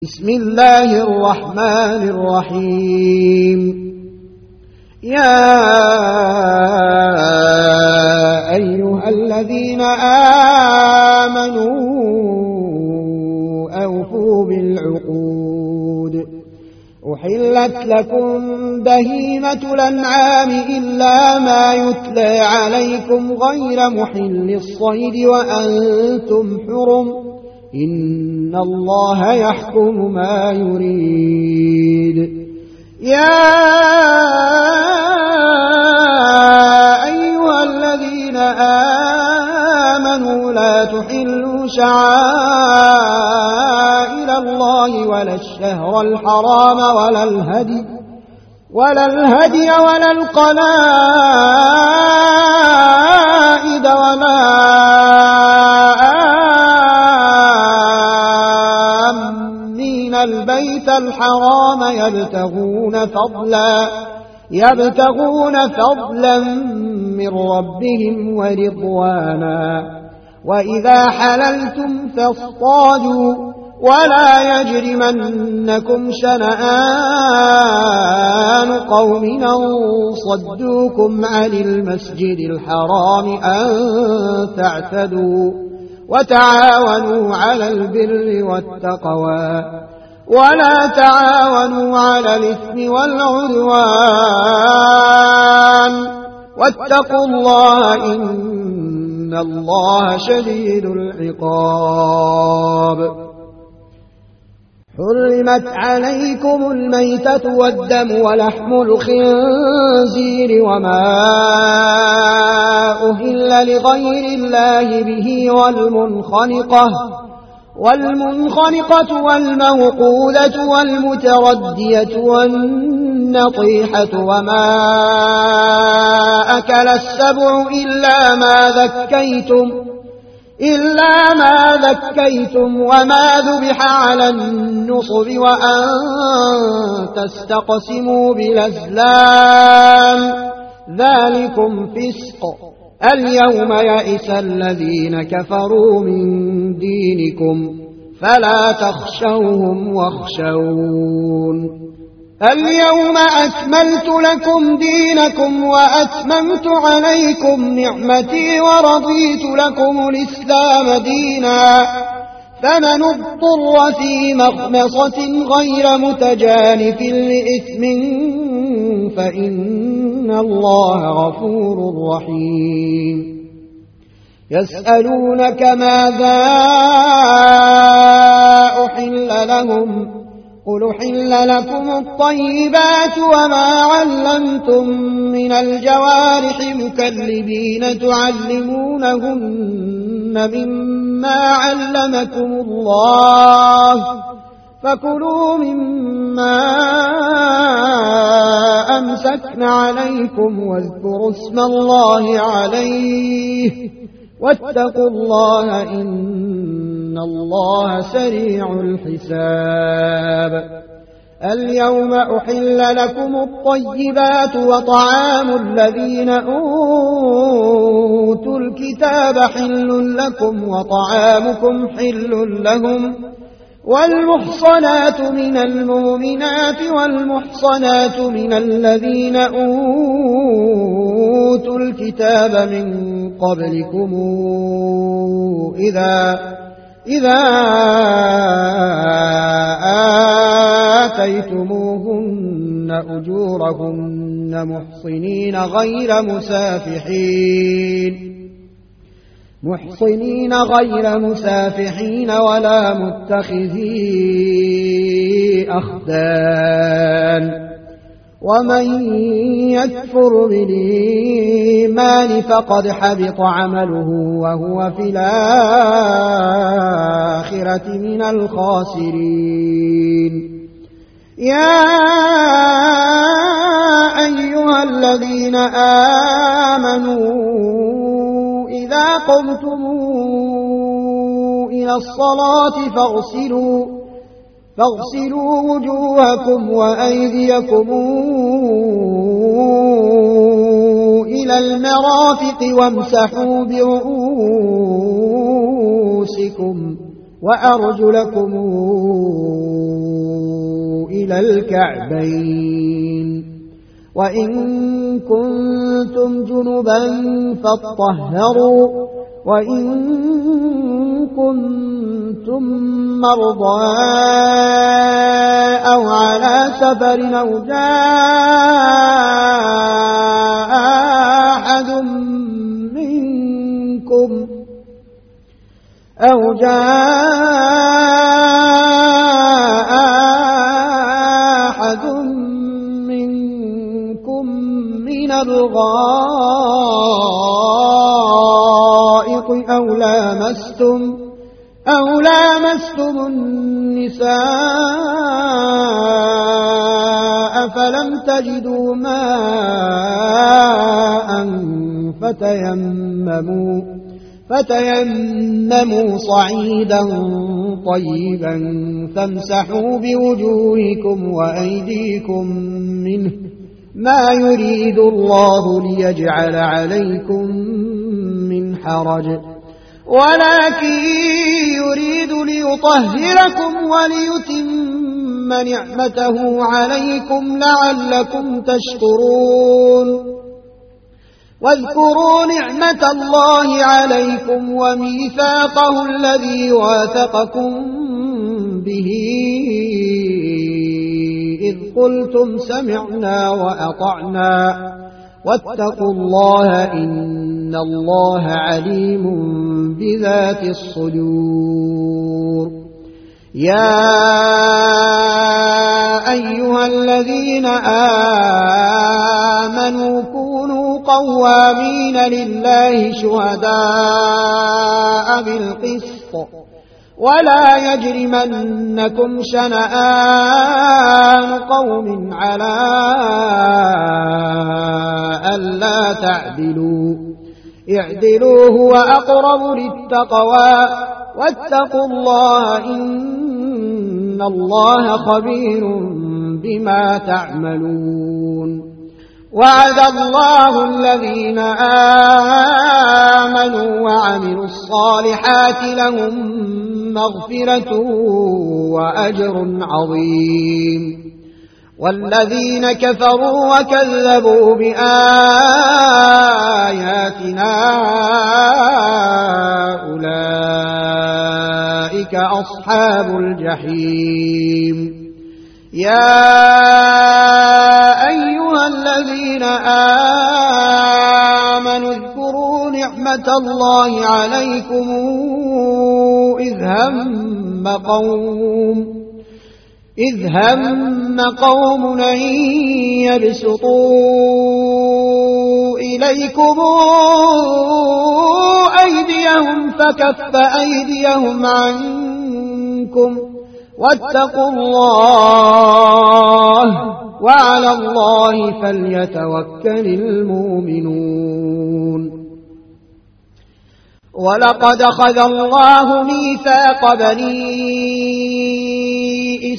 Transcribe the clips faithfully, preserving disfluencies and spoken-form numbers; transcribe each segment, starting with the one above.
بسم الله الرحمن الرحيم. يا أيها الذين آمنوا أوفوا بالعقود. أحلت لكم بهيمة الأنعام إلا ما يتلى عليكم غير محل الصيد وأنتم حرم، إن الله يحكم ما يريد. يا أيها الذين آمنوا لا تحلوا شعائر الله ولا الشهر الحرام ولا الهدي ولا الهدي ولا القلائد ولا البيت الحرام يبتغون فضلا يبتغون فضلا من ربهم ورضوانا. وإذا حللتم فاصطادوا ولا يجرمنكم شنآن قوم أن صدوكم عن المسجد الحرام أن تعتدوا، وتعاونوا على البر والتقوى ولا تعاونوا على الإثم والعدوان، واتقوا الله إن الله شديد العقاب. حرمت عليكم الميتة والدم ولحم الخنزير وما أهل لغير الله به والمنخنقة والمنخنقة والموقوذة والمتردية والنطيحة وما أكل السبع إلا ما ذكيتم إلا ما ذكيتم وما ذبح على النصب وأن تستقسموا بالأزلام، ذلكم فسق. اليوم يئس الذين كفروا من دينكم فلا تخشوهم واخشون. اليوم أكملت لكم دينكم وأتممت عليكم نعمتي ورضيت لكم الإسلام دينا، فمن اضطر في مخمصة غير متجانف لإثم فإن الله غفور رحيم. يسألونك ماذا أحل لهم، قل أحل لكم الطيبات وما علمتم من الجوارح مكلبين تعلمونهن مما علمكم الله، فكلوا مما أمسكن عليكم واذكروا اسم الله عليه واتقوا الله إن الله سريع الحساب. اليوم أحل لكم الطيبات وطعام الذين أوتوا الكتاب حل لكم وطعامكم حل لهم، والمحصنات من المؤمنات والمحصنات من الذين أوتوا الكتاب من قبلكم إذا إذا آتيتموهن أجورهن محصنين غير مسافحين محصنين غير مسافحين ولا متخذي أخدان، ومن يكفر بالإيمان فقد حبط عمله وهو في الآخرة من الخاسرين. يا أيها الذين آمنوا إذا قمتم إلى الصلاة فاغسلوا فاغسلوا وجوهكم وأيديكم إلى المرافق وامسحوا برؤوسكم وأرجلكم إلى الكعبين وإن كنتم جنبا فاطهروا وإن كنتم مرضى أو على سفر أو جاء أحد منكم أو جاء أحد منكم من الغائط أو لامستم أو لامستم النساء فلم تجدوا ماء فتيمموا فتيمموا صعيدا طيبا فامسحوا بوجوهكم وأيديكم منه ما يريد الله ليجعل عليكم من حرج ولكن يريد ليطهركم وليتم نعمته عليكم لعلكم تشكرون واذكروا نعمة الله عليكم وميثاقه الذي واثقكم به إذ قلتم سمعنا وأطعنا واتقوا الله إن الله عليم بذات الصدور يا أيها الذين آمنوا كونوا قوامين لله شهداء بالقسط ولا يجرمنكم شنآن قوم على ألا تعدلوا اعدلوا هو أقرب للتقوى واتقوا الله إن الله خبير بما تعملون وعد الله الذين آمنوا وعملوا الصالحات لهم مغفرة وأجر عظيم والذين كفروا وكذبوا بآياتنا أولئك أصحاب الجحيم يا أيها الذين آمنوا اذكروا نعمة الله عليكم إذ هم قوم إذ هم قوم أن يبسطوا إليكم أيديهم فكف أيديهم عنكم واتقوا الله وعلى الله فليتوكل المؤمنون ولقد أخذ الله ميثاق بني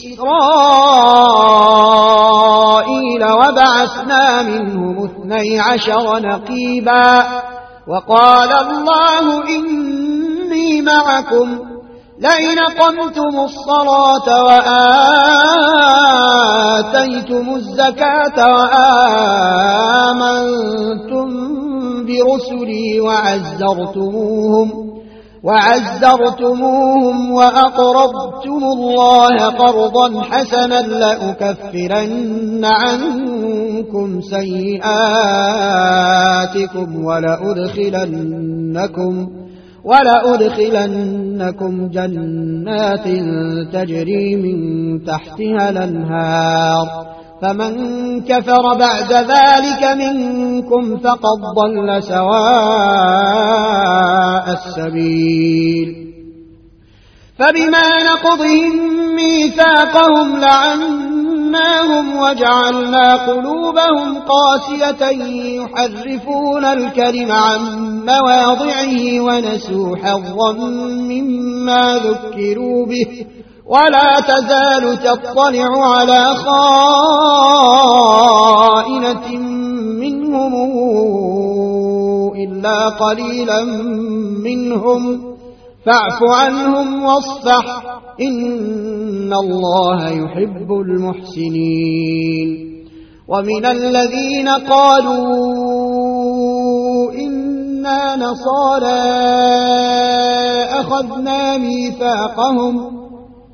إسرائيل وبعثنا منهم اثني عشر نقيبا وقال الله إني معكم لئن أقمتم الصلاة وآتيتم الزكاة وآمنتم برسلي وعزرتموهم وعزرتموهم وأقرضتم الله قرضا حسنا لأكفرن عنكم سيئاتكم ولأدخلنكم ولأدخلنكم جنات تجري من تحتها الأنهار فمن كفر بعد ذلك منكم فقد ضل سواء السبيل فبما نقضهم ميثاقهم لعناهم وجعلنا قلوبهم قاسية يحرفون الكلم عن مواضعه ونسوا حظا مما ذكروا به ولا تزال تطلع على خائنة منهم إلا قليلا منهم فاعف عنهم واصفح إن الله يحب المحسنين. ومن الذين قالوا إنا نصارى أخذنا ميثاقهم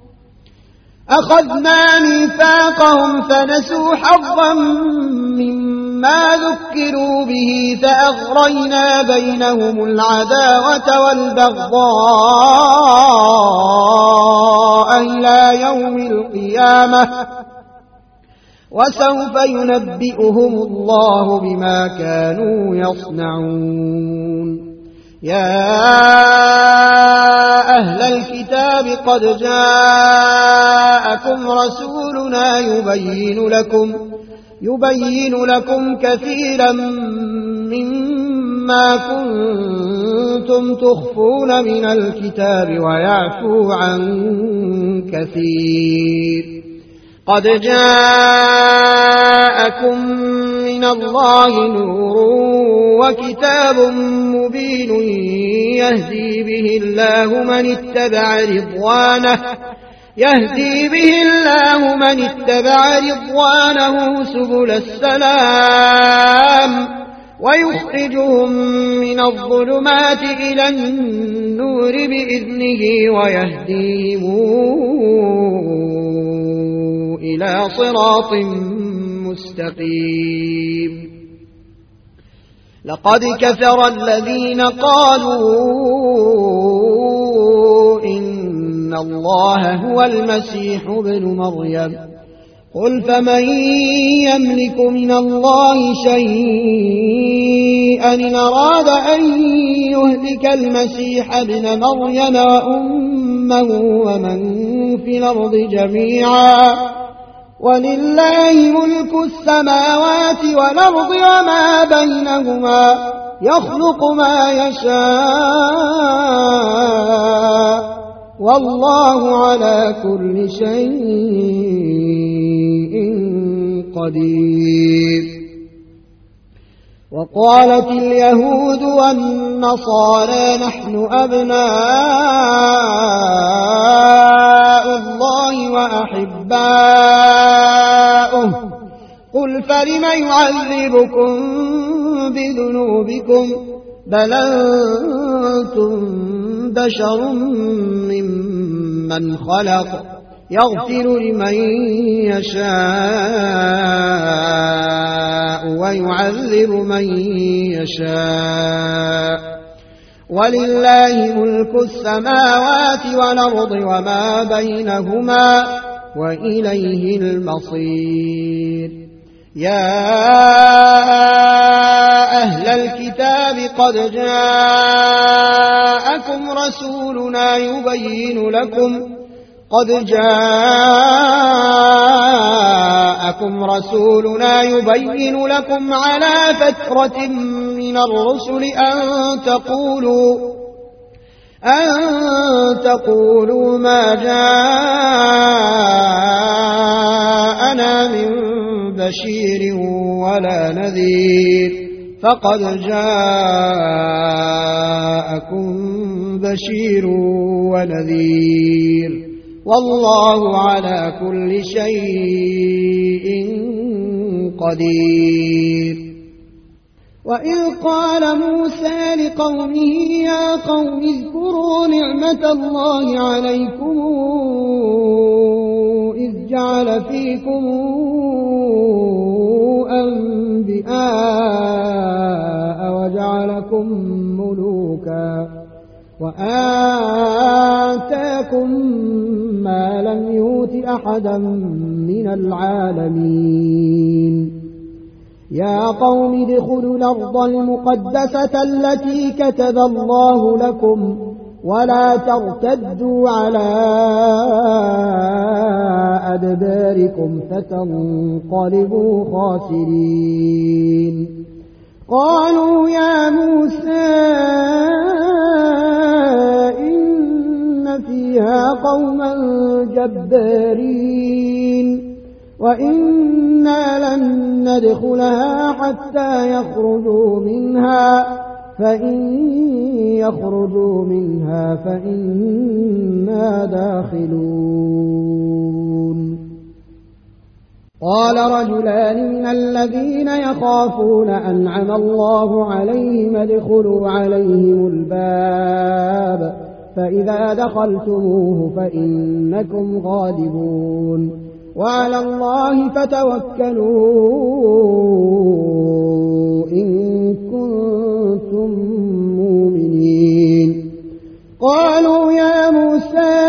أخذنا ميثاقهم فنسوا حظا مما ذكروا به فأغرينا بينهم العداوة والبغضاء إلى يوم القيامة وسوف ينبئهم الله بما كانوا يصنعون. يا أهل الكتاب قد جاءكم رسولنا يبين لكم يبين لكم كثيرا مما كنتم تخفون من الكتاب ويعفو عن كثير. قد جاءكم من الله نور وكتاب مبين يهدي به الله من اتبع رضوانه يهدي به الله من اتبع رضوانه سبل السلام ويخرجهم من الظلمات إلى النور بإذنه ويهديهم إلى صراط مستقيم. لقد كفر الذين قالوا إن الله هو المسيح ابن مريم قل فمن يملك من الله شيئا إن أراد أن يهلك المسيح ابن مريم وأمه ومن في الأرض جميعا ولله ملك السماوات والأرض وما بينهما يخلق ما يشاء والله على كل شيء قدير. وقالت اليهود والنصارى نحن أبناء الله وأحباؤه قل فلم يعذبكم بذنوبكم بل أنتم بشر ممن خلق يغفر لمن يشاء ويعذب من يشاء ولله ملك السماوات والأرض وما بينهما وإليه المصير. يا أهل الكتاب قد جاءكم رسولنا يبين لكم قد جاءكم رسولنا يبين لكم على فترة من الرسل أن تقولوا أن تقولوا ما جاءنا من بشير ولا نذير فقد جاءكم بشير ونذير والله على كل شيء قدير. وإذ قال موسى لقومه يا قوم اذكروا نعمة الله عليكم إذ جعل فيكم أنبياء وجعلكم ملوكا وآتاكم ما لم يؤت أحدا من العالمين. يا قوم ادخلوا الأرض المقدسة التي كتب الله لكم ولا ترتدوا على أدباركم فتنقلبوا خاسرين. قالوا يا موسى إن فيها قوما جبارين وإنا لن ندخلها حتى يخرجوا منها فإن يخرجوا منها فإنا داخلون. قال رجلان من الذين يخافون أنعم الله عليهم ادخلوا عليهم الباب فإذا دخلتموه فإنكم غالبون وعلى الله فتوكلوا إن كنتم مؤمنين. قالوا يا موسى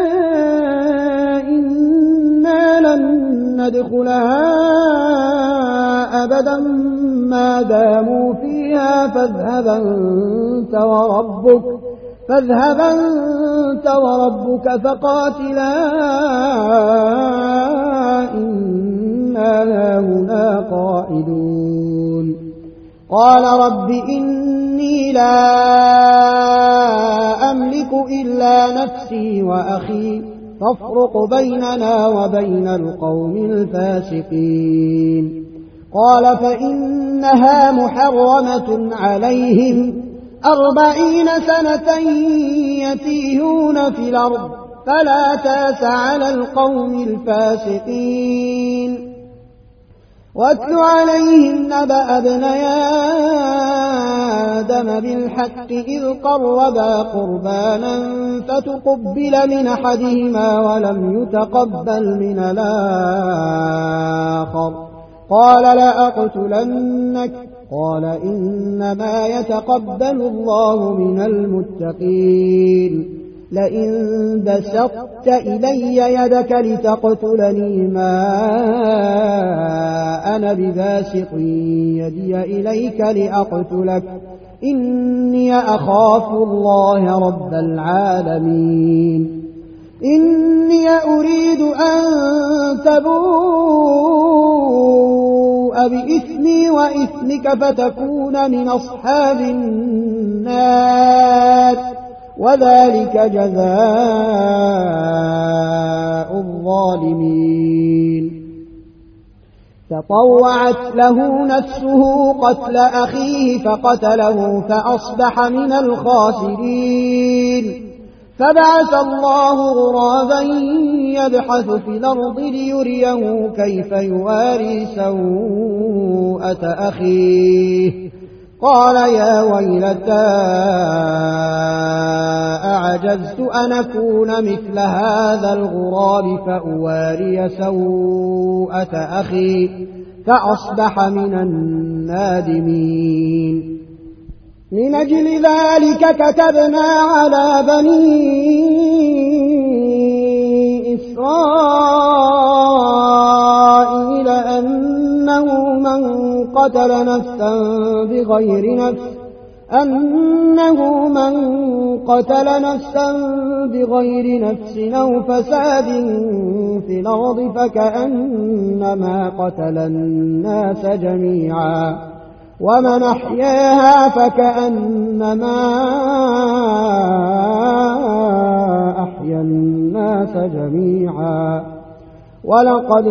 إنا لن ندخلها أبدا ما داموا فيها فاذهب أنت وربك فاذهب أنت وربك فقاتلا إنا هاهنا قاعدون. قال رب إني لا أملك إلا نفسي وأخي فافرق بيننا وبين القوم الفاسقين. قال فإنها محرمة عليهم أربعين سنة يتيهون في الأرض فلا تاس على القوم الفاسقين. واتل عليهم نبأ ابني آدم بالحق إذ قربا قربانا فتقبل من أحدهما ولم يتقبل من الآخر قال لأقتلنك قال إنما يتقبل الله من المتقين. لئن بسطت إلي يدك لتقتلني ما أنا بباسط يدي إليك لأقتلك إني أخاف الله رب العالمين. إني أريد أن تبوء بإثمي وإثمك فتكون من أصحاب النار وذلك جزاء الظالمين. فطوعت له نفسه قتل أخيه فقتله فأصبح من الخاسرين. فبعث الله غرابا يبحث في الأرض ليريه كيف يواري سوءة أخيه قال يا ويلتى أعجزت أن أكون مثل هذا الغراب فأواري سوءة أخي فأصبح من النادمين. من أجل ذلك كتبنا على بني إسرائيل أنه من قتل نفسا بغير نفس أنه من قتل نفسا بغير نفس أو فساد في الأرض فكأنما قتل الناس جميعا ومن أحياها فكأنما أحيا الناس جميعا. ولقد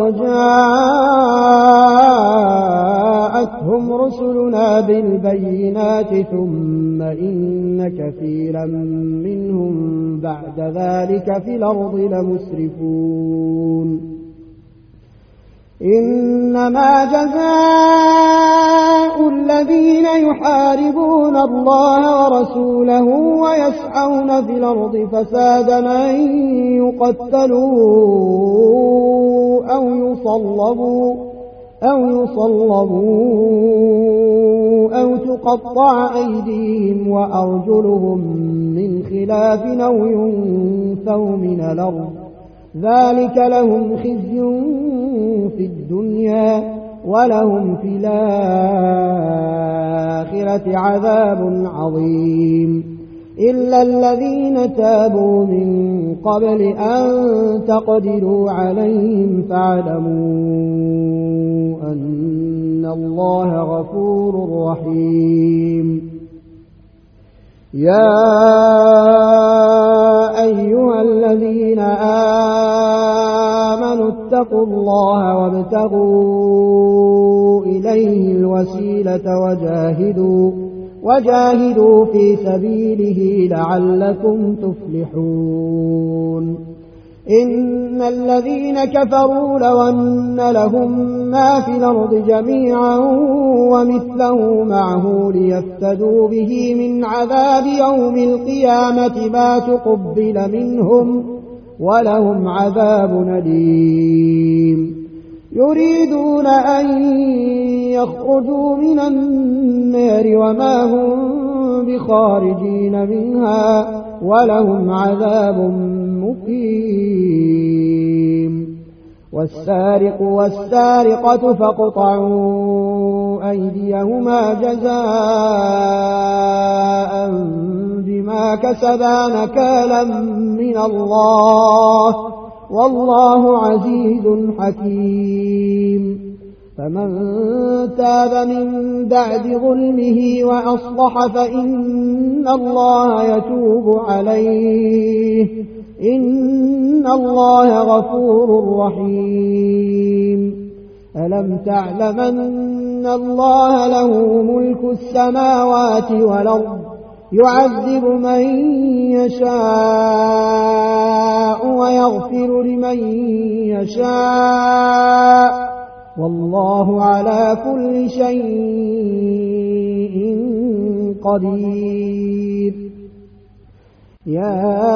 جاءتهم رسلنا بالبينات ثم إن كثيرا منهم بعد ذلك في الأرض لمسرفون. إنما جزاء الذين يحاربون الله ورسوله ويسعون في الأرض فسادا أن يقتلوا أو يصلبوا أو يصلبوا أو تقطع أيديهم وأرجلهم من خلاف أو ينفوا من الأرض ذلك لهم خزي في الدنيا ولهم في الآخرة عذاب عظيم. إلا الذين تابوا من قبل أن تقدروا عليهم فاعلموا أن الله غفور رحيم. يا أيها الذين آمنوا اتقوا الله وابتغوا إليه الوسيلة وجاهدوا, وجاهدوا في سبيله لعلكم تفلحون إن الذين كفروا لو أن لهم ما في الأرض جميعا ومثله معه ليفتدوا به من عذاب يوم القيامة ما تقبل منهم ولهم عذاب أليم يريدون أن يخرجوا من النار وما هم بخارجين منها ولهم عذاب مقيم والسارق والسارقة فاقطعوا أيديهما جزاء بما كسبا نكالا من الله والله عزيز حكيم فمن تاب من بعد ظلمه وأصلح فإن الله يتوب عليه إن الله غفور رحيم ألم تعلم أن الله له ملك السماوات والأرض يعذب من يشاء ويغفر لمن يشاء والله على كل شيء قدير يا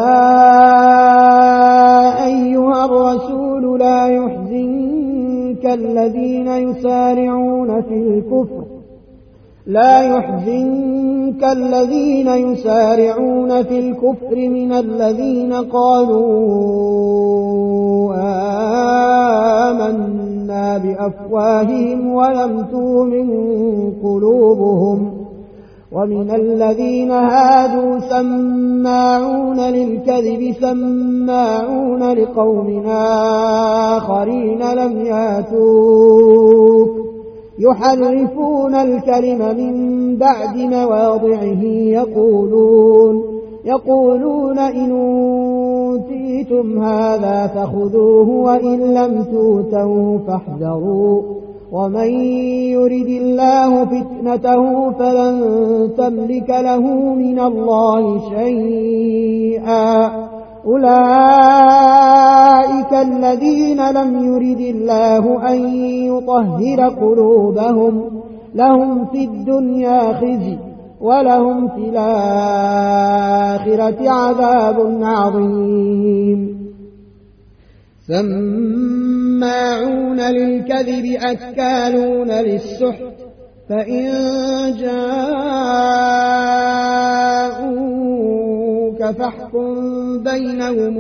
أيها الرسول لا يحزنك الذين يسارعون في الكفر لا يحزنك الذين يسارعون في الكفر من الذين قالوا آمنا بأفواههم ولم تؤمن قلوبهم ومن الذين هادوا سماعون للكذب سماعون لقوم آخرين لم ياتوك يحرفون الكلم من بعد مواضعه يقولون يقولون إن أوتيتم هذا فخذوه وإن لم تؤتوه فاحذروا ومن يرد الله فتنته فلن تملك له من الله شيئا أولئك الذين لم يرد الله أن يطهر قلوبهم لهم في الدنيا خزي ولهم في الآخرة عذاب عظيم سماعون للكذب أكالون للسحت فإن جاءوك فاحكم بينهم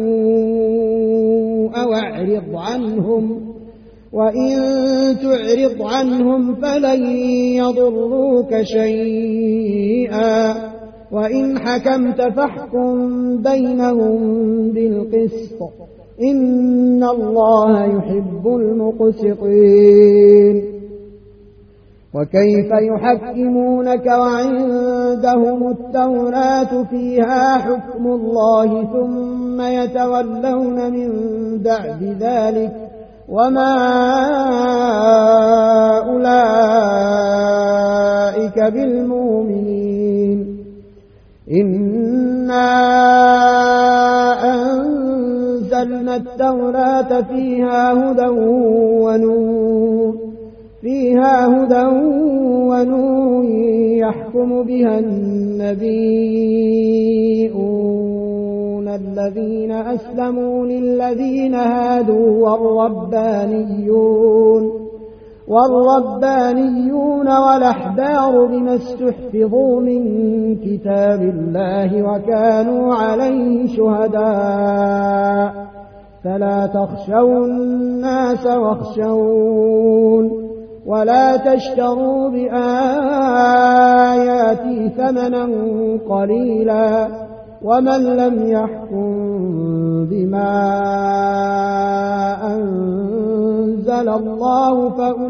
أو أعرض عنهم وإن تعرض عنهم فلن يضروك شيئا وإن حكمت فاحكم بينهم بالقسط إن الله يحب المقسطين وكيف يحكمونك وعندهم التوراة فيها حكم الله ثم يتولون من بعد ذلك وما أولئك بالمؤمنين إنا أنزلنا التوراة فيها هدى ونور فيها هدى ونور يحكم بها النبيون الذين أسلموا للذين هادوا والربانيون والربانيون والأحبار بما استحفظوا من كتاب الله وكانوا عليه شهداء فلا تخشوا الناس واخشون ولا تشتروا بآياتي ثمنا قليلا ومن لم يحكم بما أنزل الله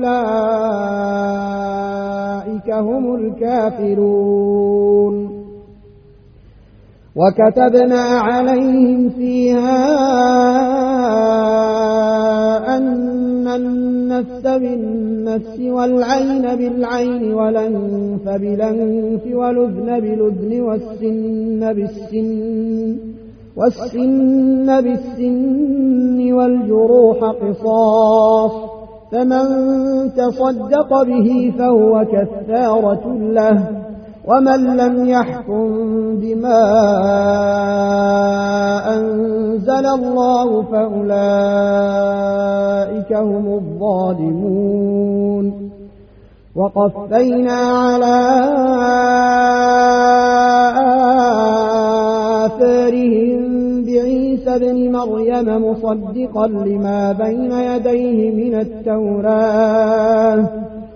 فأولئك هم الكافرون وكتبنا عليهم فيها أن النفس بالنفس والعين بالعين والأنف بالأنف والأذن بالأذن والسن بالسن والسن بالسن والجروح قصاص، فمن تصدق به فهو كفارة له، ومن لم يحكم بما أنزل الله فأولئك هم الظالمون. وقفينا على آثارهم بعيسى ابن مريم مصدقا لما بين يديه من التوراة،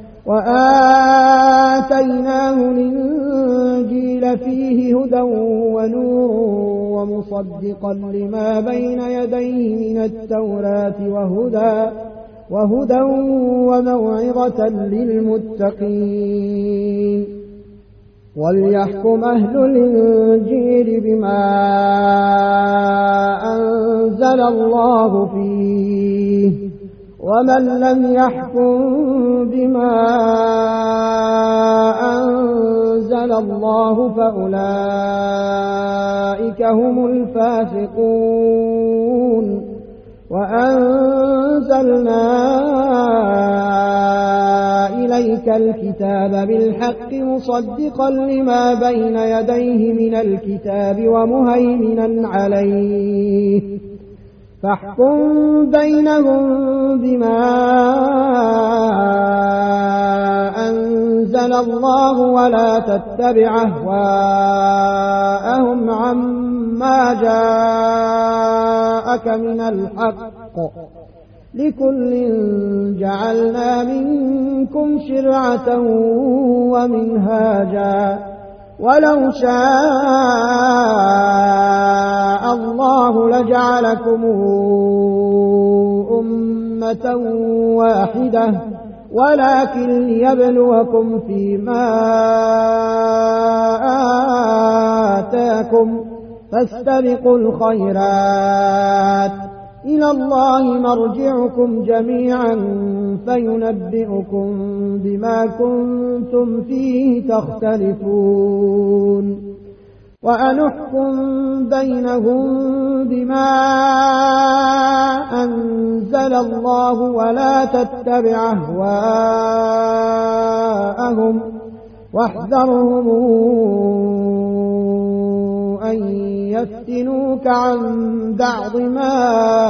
وآتيناه الإنجيل فيه هدى ونور ومصدقا لما بين يديه من التوراة وهدى وهدى وموعظة للمتقين. وليحكم أهل الإنجيل بما أنزل الله فيه، ومن لم يحكم بما أنزل الله فأولئك هم الفاسقون. وأنزلنا إليك الكتاب بالحق مصدقا لما بين يديه من الكتاب ومهيمنا عليه، فاحكم بينهم بما أنزل الله ولا تتبع أهواءهم عما جاءك من الحق، لكل جعلنا منكم شرعة ومنهاجا، ولو شاء الله لجعلكم أمة واحدة، ولكن ليبلوكم فيما آتاكم، فاستبقوا الخيرات، إلى الله مرجعكم جميعا فينبئكم بما كنتم فيه تختلفون. وأنحكم بينهم بما أنزل الله ولا تتبع أهواءهم، واحذرهم أن يفتنوك عن بعض ما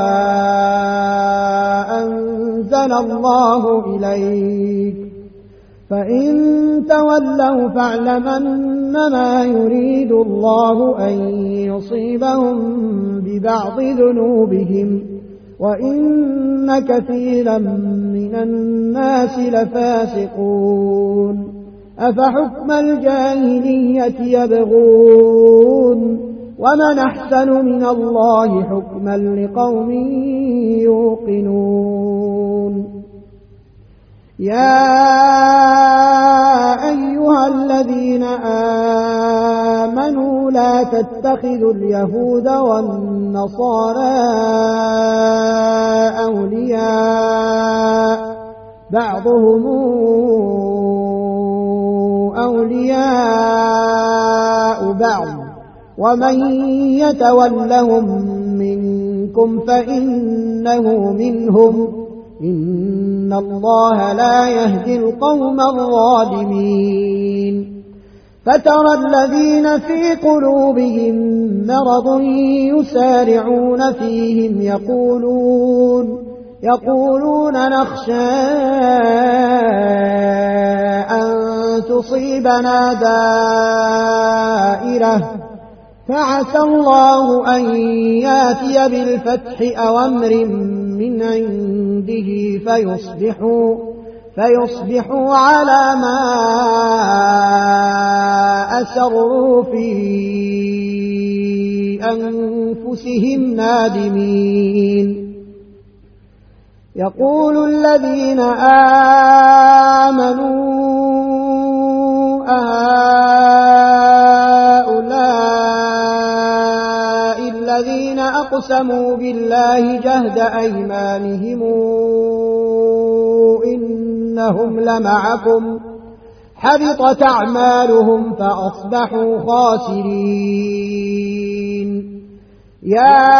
أنزل الله إليك، فإن تولوا فاعلم أنما يريد الله أن يصيبهم ببعض ذنوبهم، وإن كثيرا من الناس لفاسقون. أفحكم الجاهلية يبغون، ومن أحسن من الله حكما لقوم يوقنون. يا أيها الذين آمنوا لا تتخذوا اليهود والنصارى أولياء، بعضهم أولياء بعض، ومن يتولهم منكم فإنه منهم، إن الله لا يهدي القوم الظالمين. فترى الذين في قلوبهم مرض يسارعون فيهم يقولون يقولون نخشى أن تصيبنا دائرة، فعسى الله أن ياتي بالفتح أو أمر من عنده فيصبحوا, فيصبحوا على ما أسروا في أنفسهم نادمين. يقول الذين آمنوا أهؤلاء الذين أقسموا بالله جهد أيمانهم إنهم لمعكم حبطت أعمالهم فأصبحوا خاسرين. يا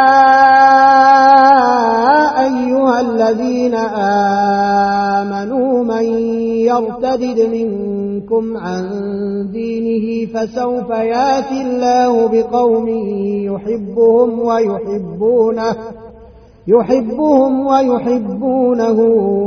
أيها الذين آمنوا من يرتد منكم عن دينه فسوف يأتي الله بقوم يحبهم ويحبونه يحبهم ويحبونه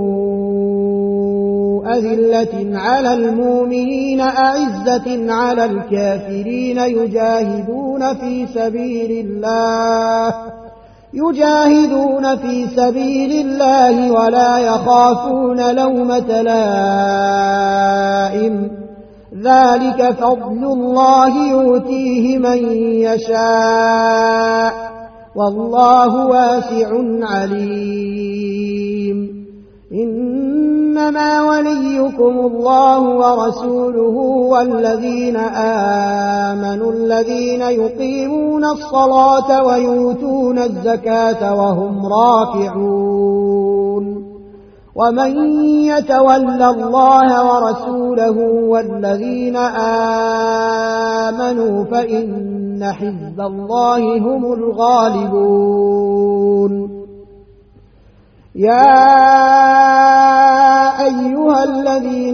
أذلة على المؤمنين أعزة على الكافرين يجاهدون في سبيل الله يجاهدون في سبيل الله ولا يخافون لومة لائم ذلك فضل الله يؤتيه من يشاء والله واسع عليم. إنما وليكم الله ورسوله والذين آمنوا الذين يقيمون الصلاة ويؤتون الزكاة وهم راكعون. ومن يتول الله ورسوله والذين آمنوا فإن حزب الله هم الغالبون. يا أيها الذين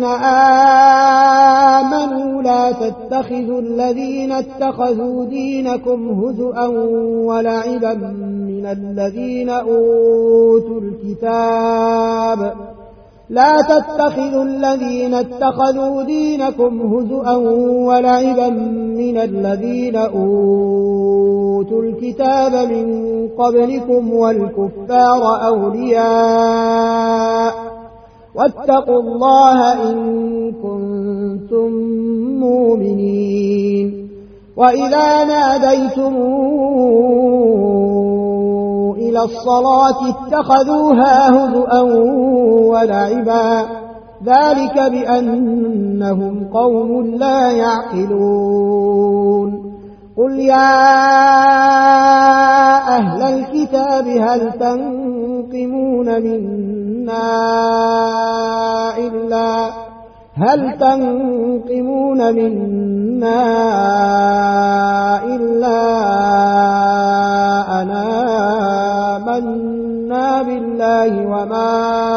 آمنوا لا تتخذوا الذين اتخذوا دينكم هزؤا ولعبا من الذين أوتوا الكتاب لا تتخذوا الذين اتخذوا دينكم هزؤا ولعبا من الذين أوتوا الكتاب من قبلكم والكفار أولياء واتقوا الله إن كنتم مؤمنين. وإذا ناديتم إلى الصلاة اتخذوها هزؤا ولعبا ذلك بأنهم قوم لا يعقلون. قل يا أهل الكتاب هل تنقمون منا إلا هل تنقمون منا إلا أنا آمنا بالله وما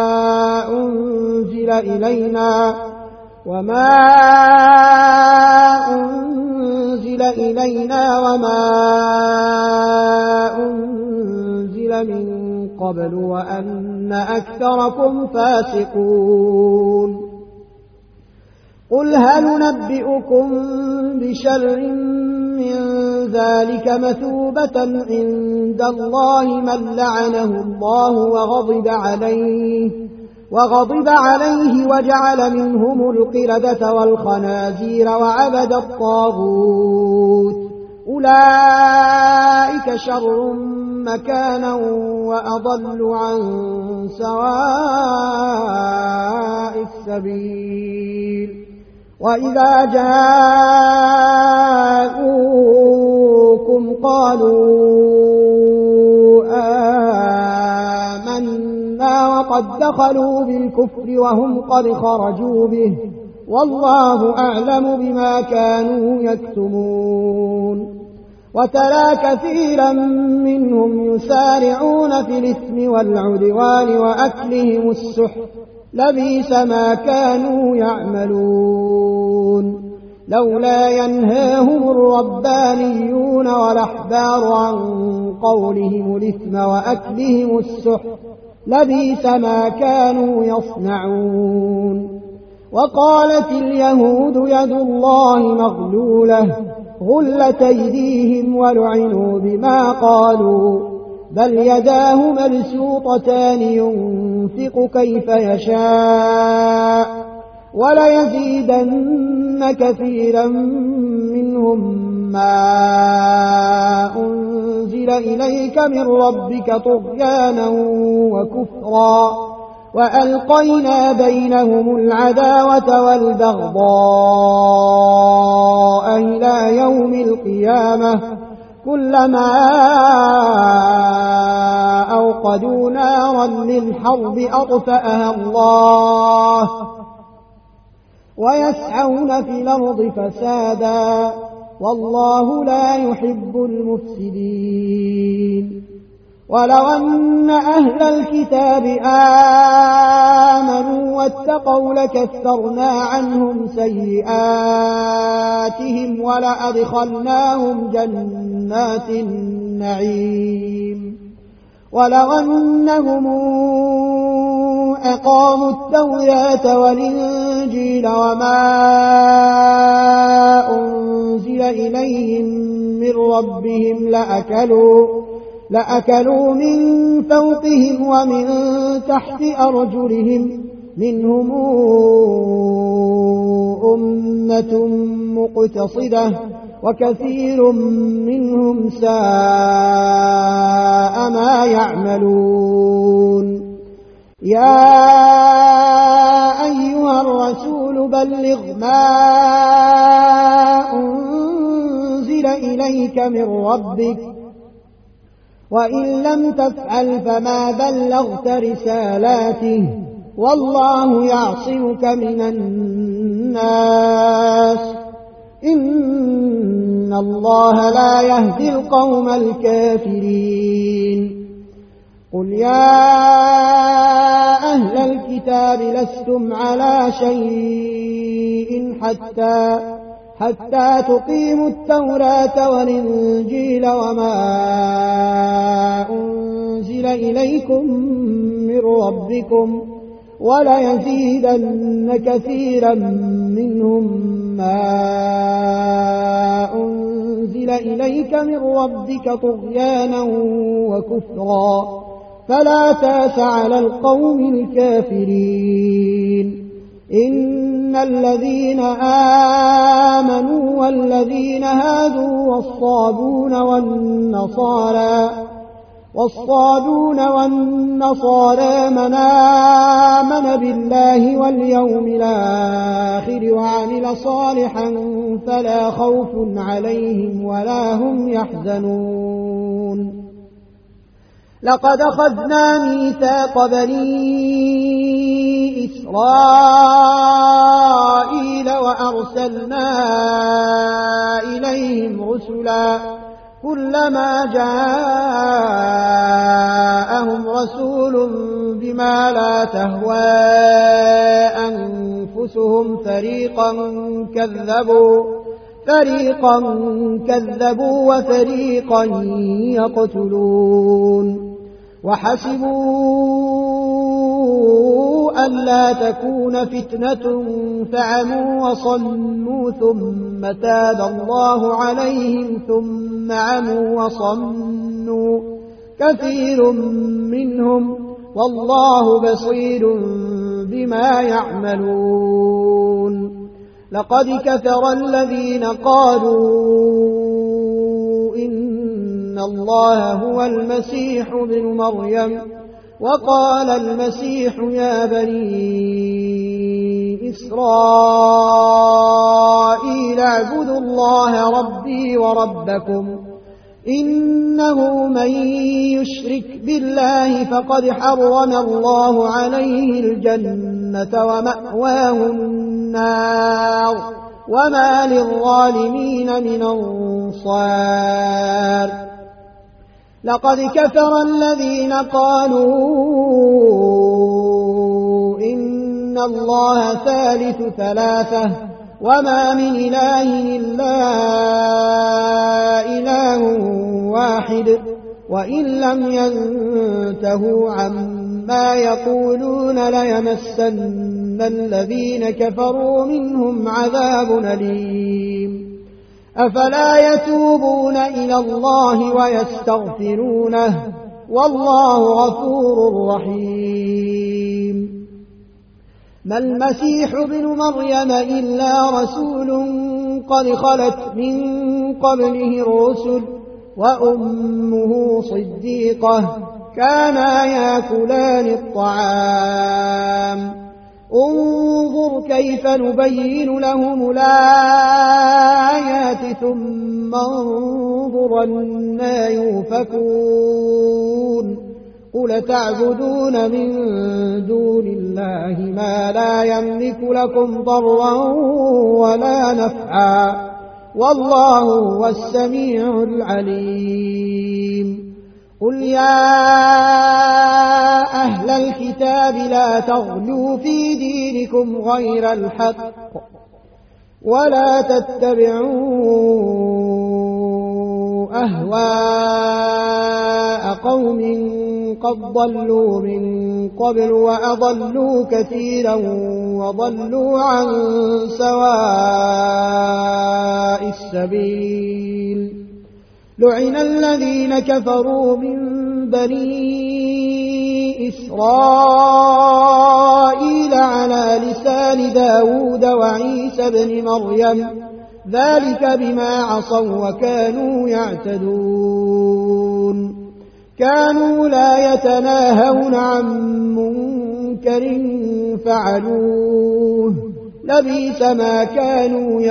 أنزل إلينا وما أنزل إلينا وما أنزل من قبل وأن أكثركم فاسقون. قل هل ننبئكم بشر من ذلك مثوبة عند الله من لعنه الله وغضب عليه وغضب عليه وجعل منهم القردة والخنازير وعبد الطاغوت أولئك شر مكانا وأضل عن سواء السبيل. وإذا جاءوكم قالوا آمنا وقد دخلوا بالكفر وهم قد خرجوا به والله أعلم بما كانوا يكتمون. وترى كثيرا منهم يسارعون في الإثم والعدوان وأكلهم السحت لبئس ما كانوا يعملون. لولا ينهاهم الربانيون والأحبار عن قولهم الإثم وأكلهم السحت لبئس ما كانوا يصنعون. وقالت اليهود يد الله مغلولة غلت أيديهم ولعنوا بما قالوا بل يداه مبسوطتان ينفق كيف يشاء وليزيدن كثيرا منهم ما أنزل إليك من ربك طغيانا وكفرا وألقينا بينهم العداوة والبغضاء إلى يوم القيامة كلما أوقدوا نارا للحرب أطفأها الله ويسعون في الأرض فسادا والله لا يحب المفسدين. ولو أن أهل الكتاب آمنوا واتقوا لكفرنا عنهم سيئاتهم ولأدخلناهم جنات النعيم. ولو أنهم أقاموا التوراة والإنجيل وما أنزل إليهم من ربهم لأكلوا لأكلوا من فوقهم ومن تحت أرجلهم منهم أمة مقتصدة وكثير منهم ساء ما يعملون. يا أيها الرسول بلغ ما أنزل إليك من ربك وإن لم تفعل فما بلغت رسالاته والله يعصمك من الناس إن الله لا يهدي القوم الكافرين. قل يا أهل الكتاب لستم على شيء حتى حتى تقيموا التوراة والإنجيل وما أنزل إليكم من ربكم وليزيدن كثيرا منهم ما أنزل إليك من ربك طغيانا وكفرا فلا تاس على القوم الكافرين. إن الذين آمنوا والذين هادوا والصابون والنصارى والصابون والنصارى من آمن بالله واليوم الآخر وعمل صالحا فلا خوف عليهم ولا هم يحزنون. لقد أخذنا ميثاق بني إسرائيل وأرسلنا إليهم رسلا كلما جاءهم رسول بما لا تهوى أنفسهم فريقا كذبوا فريقا كذبوا وفريقا يقتلون. وحسبوا ألا تكون فتنة فعموا وصموا ثم تاب الله عليهم ثم عموا وصموا كثير منهم والله بصير بما يعملون. لقد كفر الذين قالوا إن الله هو المسيح ابن مريم وقال المسيح يا بني إسرائيل اعبدوا الله ربي وربكم إنه من يشرك بالله فقد حرم الله عليه الجنة ومأواه النار وما للظالمين من أنصار. لقد كفر الذين قالوا إن الله ثالث ثلاثة وما من إله إلا إله واحد وإن لم ينتهوا عما يقولون ليمسن الذين كفروا منهم عذاب أليم. أفلا يتوبون إلى الله ويستغفرونه والله غفور رحيم. ما المسيح ابن مريم إلا رسول قد خلت من قبله الرسل وأمه صديقة كانا يأكلان الطعام انظر كيف نبين لهم الآيات ثم انظر انظر أنى يؤفكون قل تعبدون من دون الله ما لا يملك لكم ضرا ولا نفعا والله هو السميع العليم قل يا أهل الكتاب لا تغلوا في دينكم غير الحق ولا تتبعوا أهواء قوم قد ضلوا من قبل وأضلوا كثيرا وضلوا عن سواء السبيل لعن الذين كفروا من بني إسرائيل على لسان داود وعيسى بن مريم ذلك بما عصوا وكانوا يعتدون كانوا لا يتناهون عن منكر فعلوه لبئس ما كانوا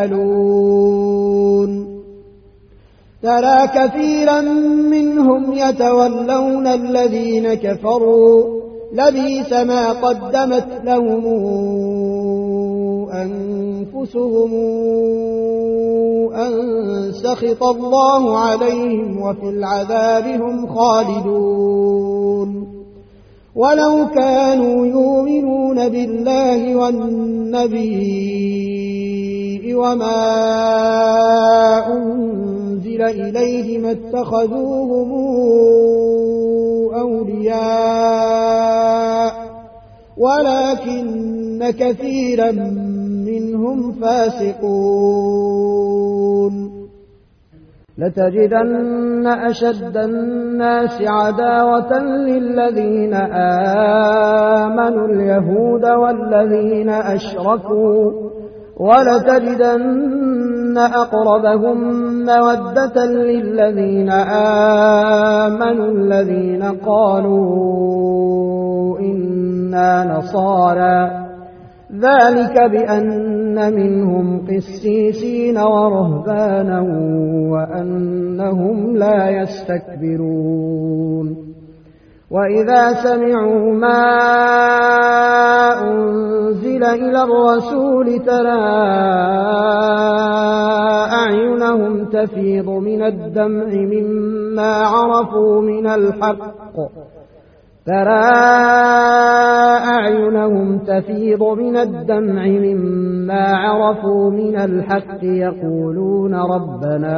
يفعلون ترى كثيرا منهم يتولون الذين كفروا لبئس ما قدمت لهم أنفسهم أن سخط الله عليهم وفي العذاب هم خالدون ولو كانوا يؤمنون بالله والنبي وما أنزل إليه ما اتخذوهم أولياء ولكن كثيرا منهم فاسقون لتجدن أشد الناس عداوة للذين آمنوا اليهود والذين أشركوا ولتجدن أقربهم مودة للذين آمنوا الذين قالوا إنا نصارى ذلك بأن منهم قسيسين ورهبانا وأنهم لا يستكبرون وإذا سمعوا ما أنزل إلى الرسول ترى أعينهم تفيض من الدمع مما عرفوا من الحق ترى أعينهم تفيض من الدمع مما عرفوا من الحق يقولون ربنا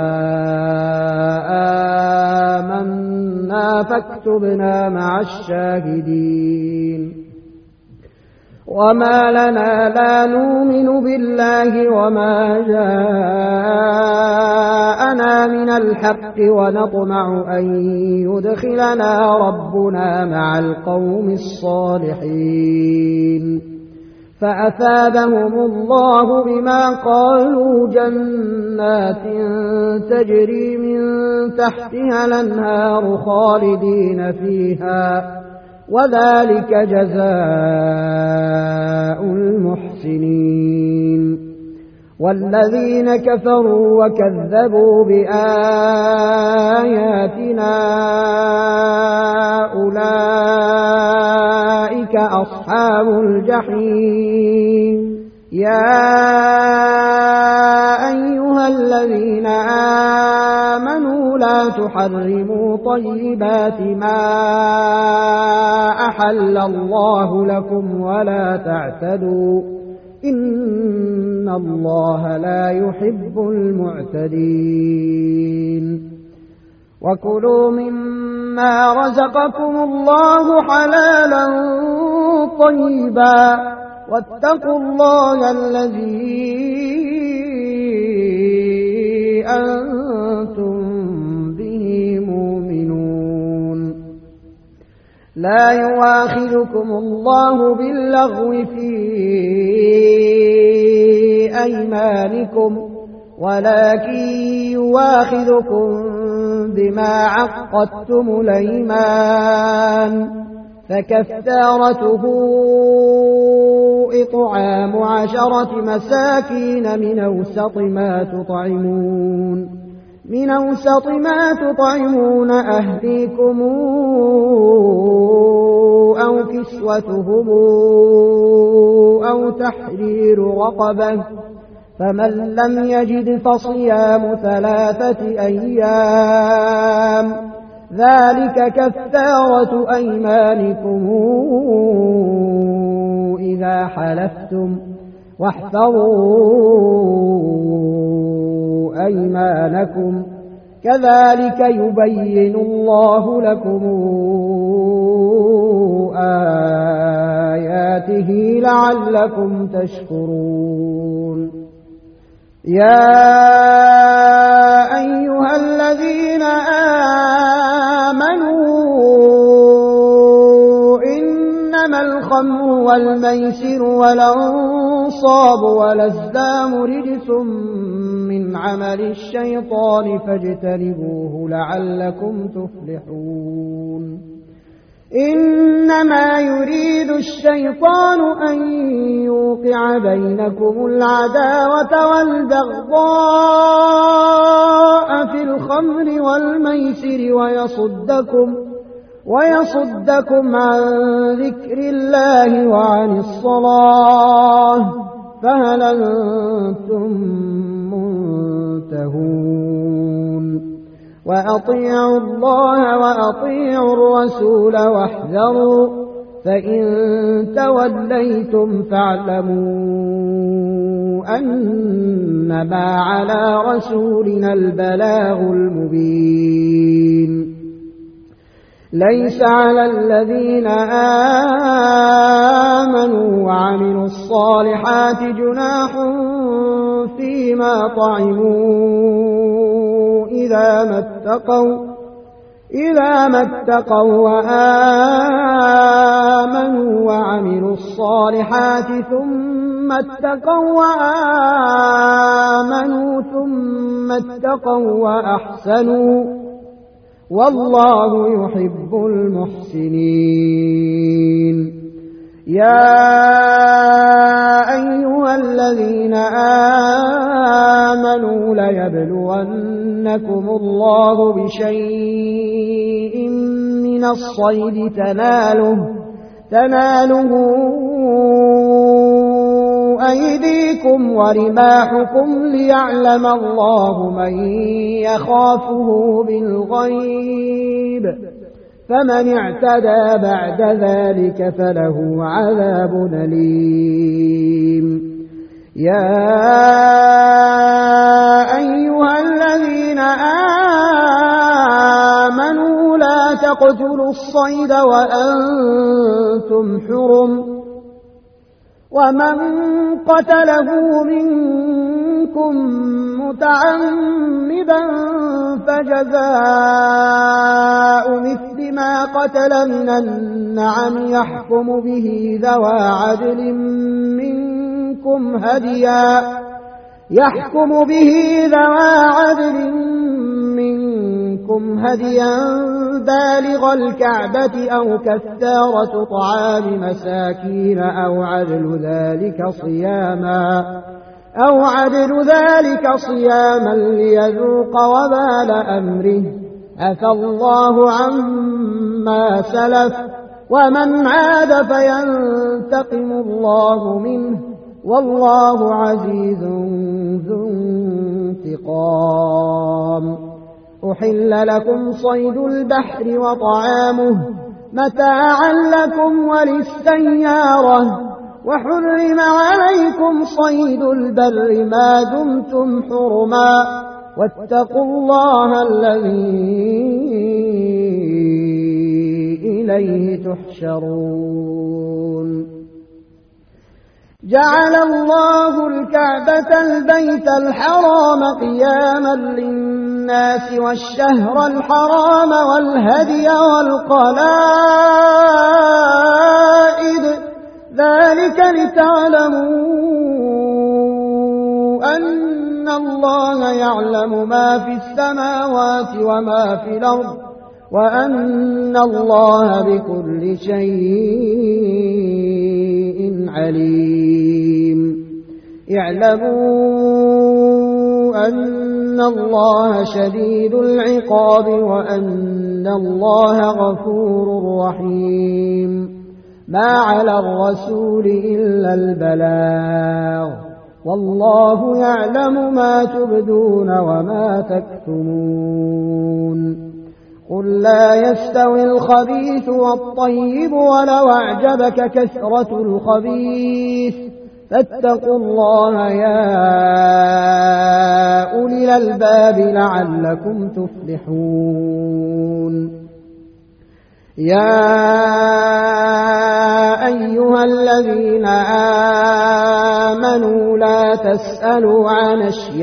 آمنا فاكتبنا مع الشاهدين وما لنا لا نؤمن بالله وما جاءنا من الحق ونطمع أن يدخلنا ربنا مع القوم الصالحين فأثابهم الله بما قالوا جنات تجري من تحتها الأنهار خالدين فيها وذلك جزاء المحسنين والذين كفروا وكذبوا بآياتنا أولئك أصحاب الجحيم يا أيها الذين آمنوا لا تحرموا طيبات ما أحل الله لكم ولا تعتدوا إن الله لا يحب المعتدين وكلوا مما رزقكم الله حلالا طيبا واتقوا الله الذي أنتم به مؤمنون لا يؤاخذكم الله باللغو في أيمانكم ولكن يؤاخذكم بما عقدتم الأيمان فكفارته إطعام عشرة مساكين من أوسط ما تطعمون من أوسط ما تطعمون أهليكم أو كسوتهم أو تحرير رقبة، فمن لم يجد فصيام ثلاثة أيام، ذلك كفارة أيمانكم إذا حلفتم، واحفظوا أيمانكم، كذلك يبين الله لكم آياته لعلكم تشكرون. يا أيها الذين آمنوا إنما الخمر والميسر والأنصاب والأزلام رجس من عمل الشيطان فاجتنبوه لعلكم تفلحون. إنما يريد الشيطان أن يوقع بينكم العداوة والبغضاء في الخمر والميسر ويصدكم, ويصدكم عن ذكر الله وعن الصلاة، فهل أنتم منتهون؟ وأطيعوا الله وأطيعوا الرسول واحذروا، فإن توليتم فاعلموا أنما على رسولنا البلاغ المبين. ليس على الذين آمنوا وعملوا الصالحات جناح فيما طعموا إذا ما اتقوا إذا ما اتقوا وآمنوا وعملوا الصالحات ثم اتقوا وآمنوا ثم اتقوا وأحسنوا، والله يحب المحسنين. يا أيها الذين آمنوا ليبلونكم الله بشيء من الصيد تناله, تناله أيديكم ورماحكم ليعلم الله من يخافه بالغيب، فمن اعتدى بعد ذلك فله عذاب أليم. يا أيها الذين آمنوا لا تقتلوا الصيد وأنتم حرم، ومن قتله منكم متعمدا فجزاء مثل ما قتل من النعم يحكم به ذوى عدل منكم هديا يحكم به ذوى عدل منكم هديا بالغ الكعبة أو كفارة طعام مساكين أو عدل ذلك صياما أو عدل ذلك صياما ليذوق وبال أمره، عفى الله عما سلف، ومن عاد فينتقم الله منه، والله عزيز ذو انتقام. أحل لكم صيد البحر وطعامه متاعا لكم وللسيارة، وحرم عليكم صيد البر ما دمتم حرما، واتقوا الله الذي إليه تحشرون. جعل الله الكعبة البيت الحرام قياما للناس والشهر الحرام والهدي والقلائد، ذلك لتعلموا أن الله يعلم ما في السماوات وما في الأرض، وأن الله بكل شيء عليم. اعلموا أن الله شديد العقاب وأن الله غفور رحيم. ما على الرسول إلا البلاغ والله يعلم ما تبدون وما تكتمون. قل لا يستوي الخبيث والطيب ولو أعجبك كثرة الخبيث فاتقوا الله يا أولي الألباب لعلكم تفلحون. يا أيها الذين آمنوا لا تسألوا عن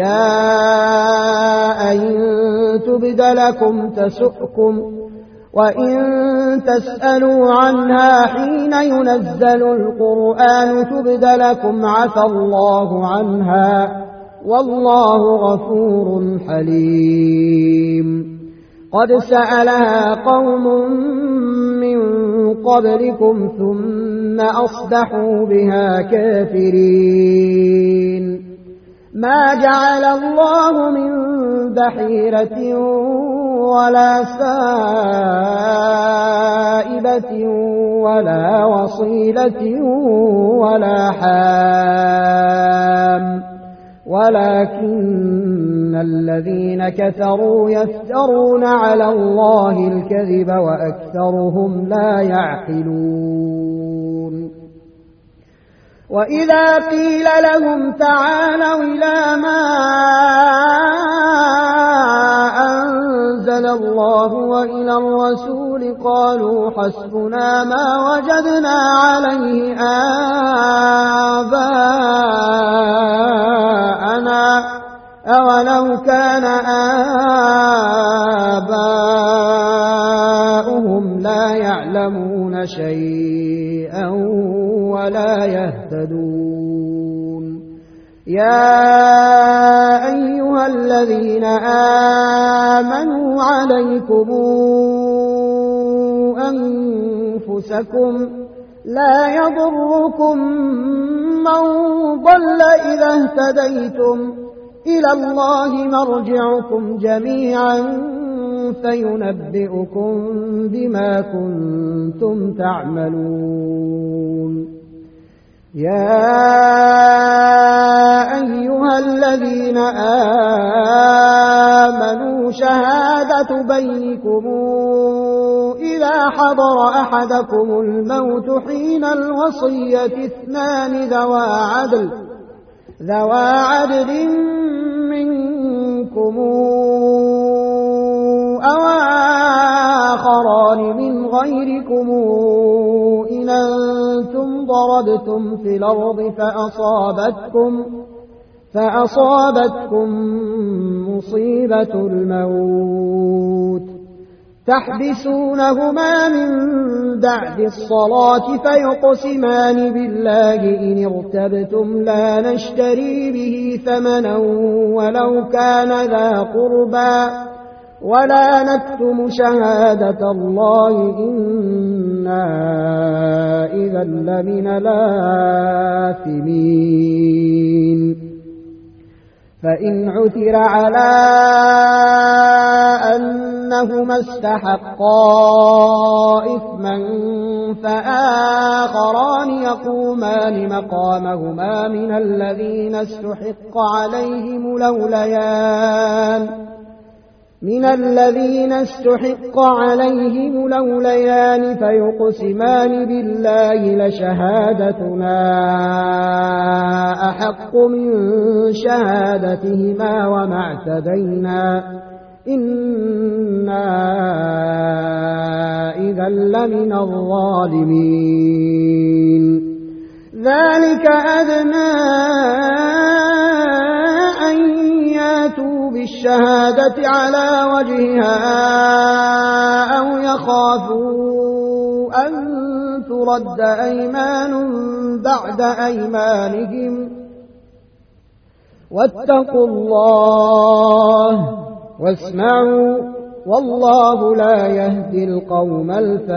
أشياء إن تبد لكم تسؤكم وإن تسألوا عنها حين ينزل القرآن تبد لكم عفى الله عنها والله غفور حليم. قد سألها قوم من قبلكم ثم أصبحوا بها كافرين. ما جعل الله من بحيرة ولا سائبة ولا وصيلة ولا حام ولكن الذين كفروا يفترون على الله الكذب وأكثرهم لا يعقلون. وإذا قيل لهم تعالوا إلى ما أنزل الله وإلى الرسول قالوا حسبنا ما وجدنا عليه آباءنا أولو كان آباؤهم لا يعلمون شيئا ولا يهتدون. يا أيها الذين آمنوا عليكم أنفسكم لا يضركم من ضل إذا اهتديتم إلى الله مرجعكم جميعا فينبئكم بما كنتم تعملون. يا أيها الذين آمنوا شهادة بينكم إذا حضر أحدكم الموت حين الوصية اثنان ذوى عدل ذوى عدل منكم أو آخران من غيركم إن أنتم ضربتم في الأرض فأصابتكم فأصابتكم مصيبة الموت تحبسونهما من بعد الصلاة فيقسمان بالله إن ارتبتم لا نشتري به ثمنا ولو كان ذا قربى ولا نكتم شهادة الله إنا إذا لمن الآثمين. فإن عثر على أنهما استحقا إثما فآخران يقومان مقامهما من الذين استحق عليهم الأوليان من الذين استحق عليهم الأوليان فيقسمان بالله لشهادتنا أحق من شهادتهما وما اعتدينا إنا إذا لمن الظالمين. ذلك أدنى أن ياتوا بالشهادة على وجهها أو يخافوا أن ترد أيمان بعد أيمانهم واتقوا الله واسمعوا والله لا يهدي القوم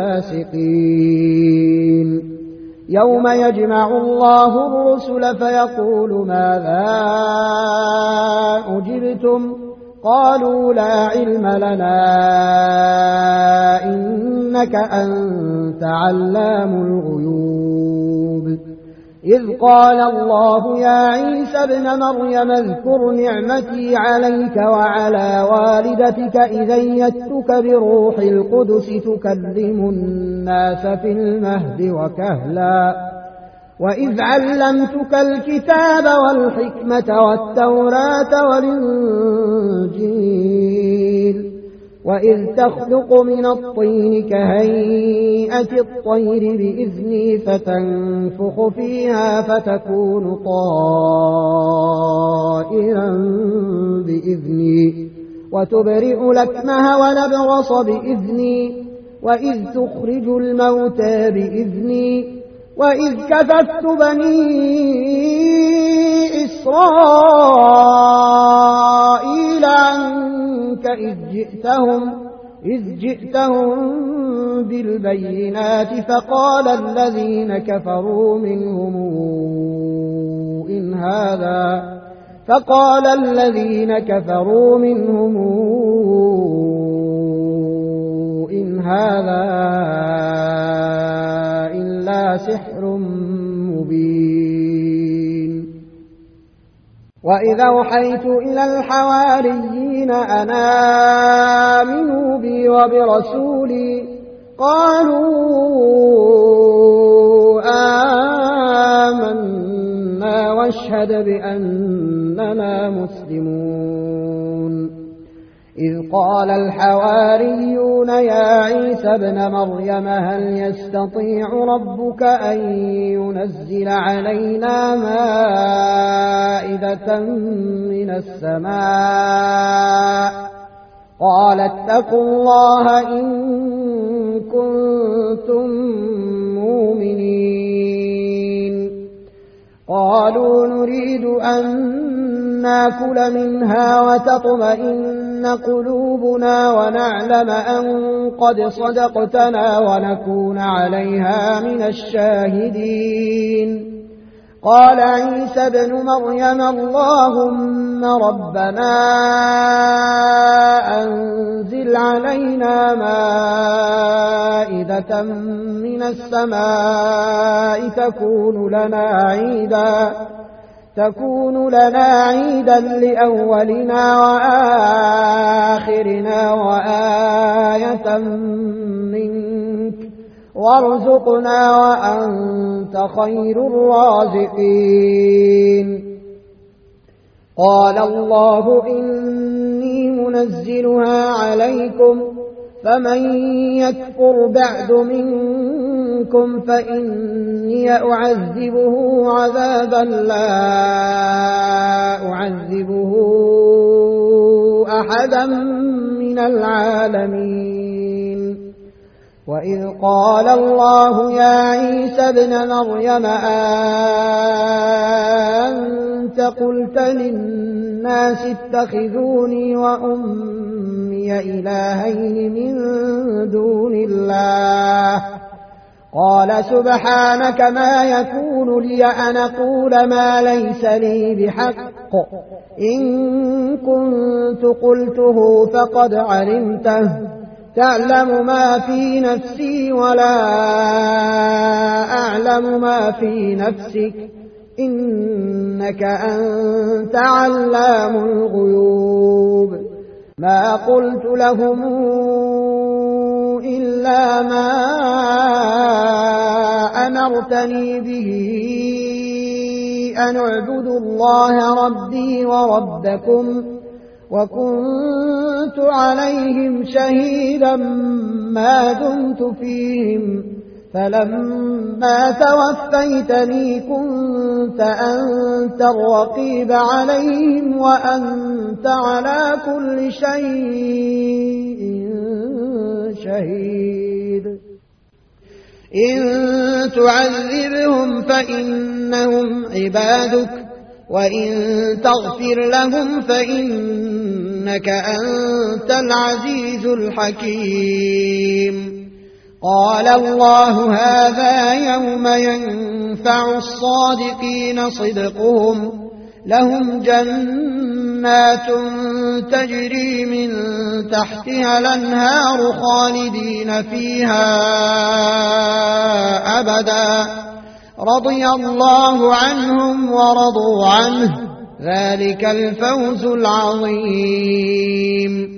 الفاسقين. يوم يجمع الله الرسل فيقول ماذا أجبتم قالوا لا علم لنا إنك أنت علام الغيوب إذ قال الله يا عيسى ابن مريم اذكر نعمتي عليك وعلى والدتك إذ أيدتك بروح القدس تكلم الناس في المهد وكهلا وإذ علمتك الكتاب والحكمة والتوراة والإنجيل وإذ تخلق من الطين كهيئة الطير بإذني فتنفخ فيها فتكون طائرا بإذني وتبرئ الأكمه والأبرص بإذني وإذ تخرج الموتى بإذني وإذ كففت بني إسرائيل عنك إذ جئتهم, إذ جئتهم بالبينات فقال الذين كفروا منهم إن هذا فقال الذين كفروا منهم إن هذا إلا سحر مبين وإذا أوحيت إلى الحواريين أن آمنوا بي وبرسولي قالوا آمنا واشهد بأننا مسلمون إذ قال الحواريون يا عيسى ابن مريم هل يستطيع ربك أن ينزل علينا مائدة من السماء قال اتقوا الله إن كنتم مؤمنين قالوا نريد أن ناكل منها وتطمئن قلوبنا ونعلم أن قد صدقتنا ونكون عليها من الشاهدين قال عيسى ابن مريم اللهم ربنا أنزل علينا مائدة من السماء تكون لنا عيدا تكون لنا عيدا لأولنا وآخرنا وآية منك وارزقنا وأنت خير الرازقين قال الله إني منزلها عليكم فمن يكفر بعد منكم فإني أعذبه عذابا لا أعذبه أحدا من العالمين وإذ قال الله يا عيسى ابن مريم أنت قلت للناس اتخذوني وأمي إلهين من دون الله قال سبحانك ما يكون لي أن أقول ما ليس لي بحق إن كنت قلته فقد علمته تعلم ما في نفسي ولا أعلم ما في نفسك إنك أنت علام الغيوب ما قلت لهم إلا ما أمرتني به أن اعبدوا الله ربي وربكم وكنت عليهم شهيدا ما دمت فيهم فلما توفيتني كنت أنت الرقيب عليهم وأنت على كل شيء شهيد إن تعذبهم فإنهم عبادك وإن تغفر لهم فإنك أنت العزيز الحكيم قال الله هذا يوم ينفع الصادقين صدقهم لهم جنات تجري من تحتها الأنهار خالدين فيها أبدا رضي الله عنهم ورضوا عنه ذلك الفوز العظيم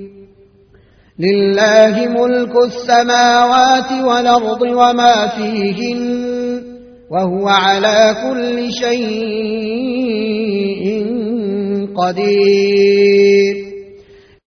لله ملك السماوات والأرض وما فيهن وهو على كل شيء قدير